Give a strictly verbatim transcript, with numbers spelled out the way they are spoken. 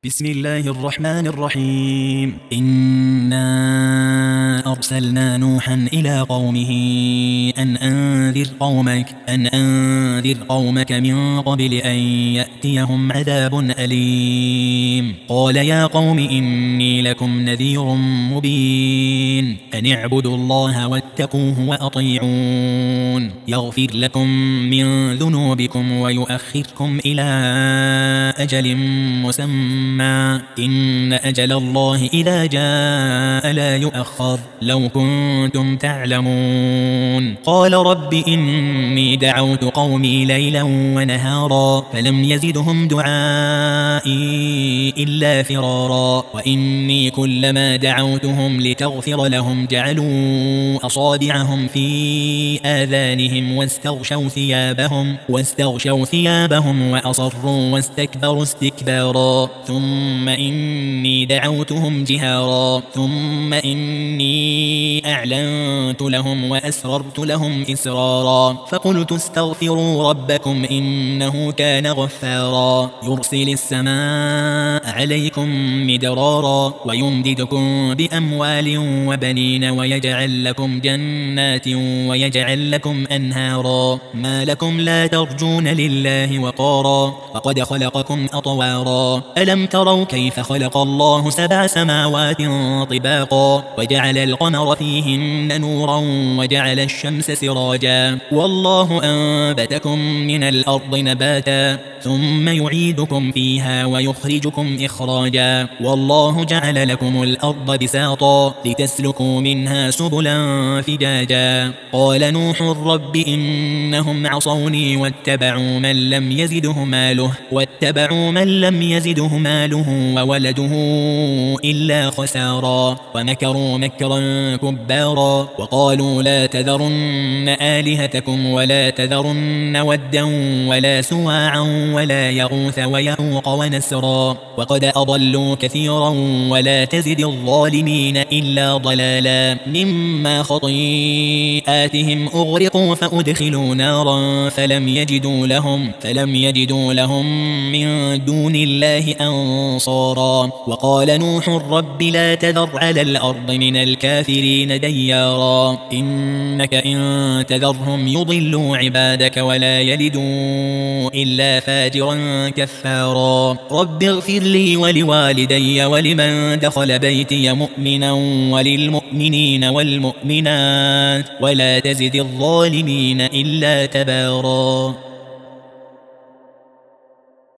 بسم الله الرحمن الرحيم. إنا أرسلنا نوحا إلى قومه أن أنذر قومك أن أنذر قومك من قبل أن يأتيهم عذاب أليم. قال يا قوم إني لكم نذير مبين أن اعبدوا الله واتقوه وأطيعون يغفر لكم من ذنوبكم ويؤخركم إلى أجل مسمى إن أجل الله إذا جاء لا يؤخر لو كنتم تعلمون. قال رب إني دعوت قومي ليلا ونهارا فلم يزدهم دعائي إلا فرارا وإني كلما دعوتهم لتغفر لهم جعلوا أصابعهم في آذانهم واستغشوا ثيابهم واستغشوا ثيابهم وأصروا واستكبروا استكبارا ثم إني دعوتهم جهارا ثم إني أعلنت لهم وأسررت لهم إسرارا فقلت استغفروا ربكم إنه كان غفارا يرسل السماء عليكم مدرارا ويمددكم بأموال وبنين ويجعل لكم جنات ويجعل لكم أنهارا ما لكم لا ترجون لله وقارا وقد خلقكم أطوارا ألم تروا كيف خلق الله سبع سماوات طباقا وجعل القمر فيهن نورا وجعل الشمس سراجا والله أنبتكم من الأرض نباتا ثم يعيدكم فيها ويخرجكم إخراجا والله جعل لكم الأرض بساطا لتسلكوا منها سبلا فجاجا. قال نوح رب إنهم عصوني واتبعوا من لم يزده ماله واتبعوا من لم يزده ماله وولده إلا خسارا ومكروا مكرا كبارا وقالوا لا تذرن آلهتكم ولا تذرن ودا ولا سواعا ولا يغوث ويعوق ونسرا وقد أضلوا كثيرا ولا تزد الظالمين إلا ضلالا مما خطيئاتهم أغرقوا فأدخلوا نارا فلم يجدوا لهم فلم يجدوا لهم من دون الله أنصارا. وقال نوح رب لا تذر على الأرض من الكافرين ديارا إنك إن تذرهم يضلوا عبادك ولا يلدوا إلا فاجرا كفارا. رب اغفر لي ولوالدي ولمن دخل بيتي مؤمنا وللمؤمنين والمؤمنات ولا تزد الظالمين إلا تبارا.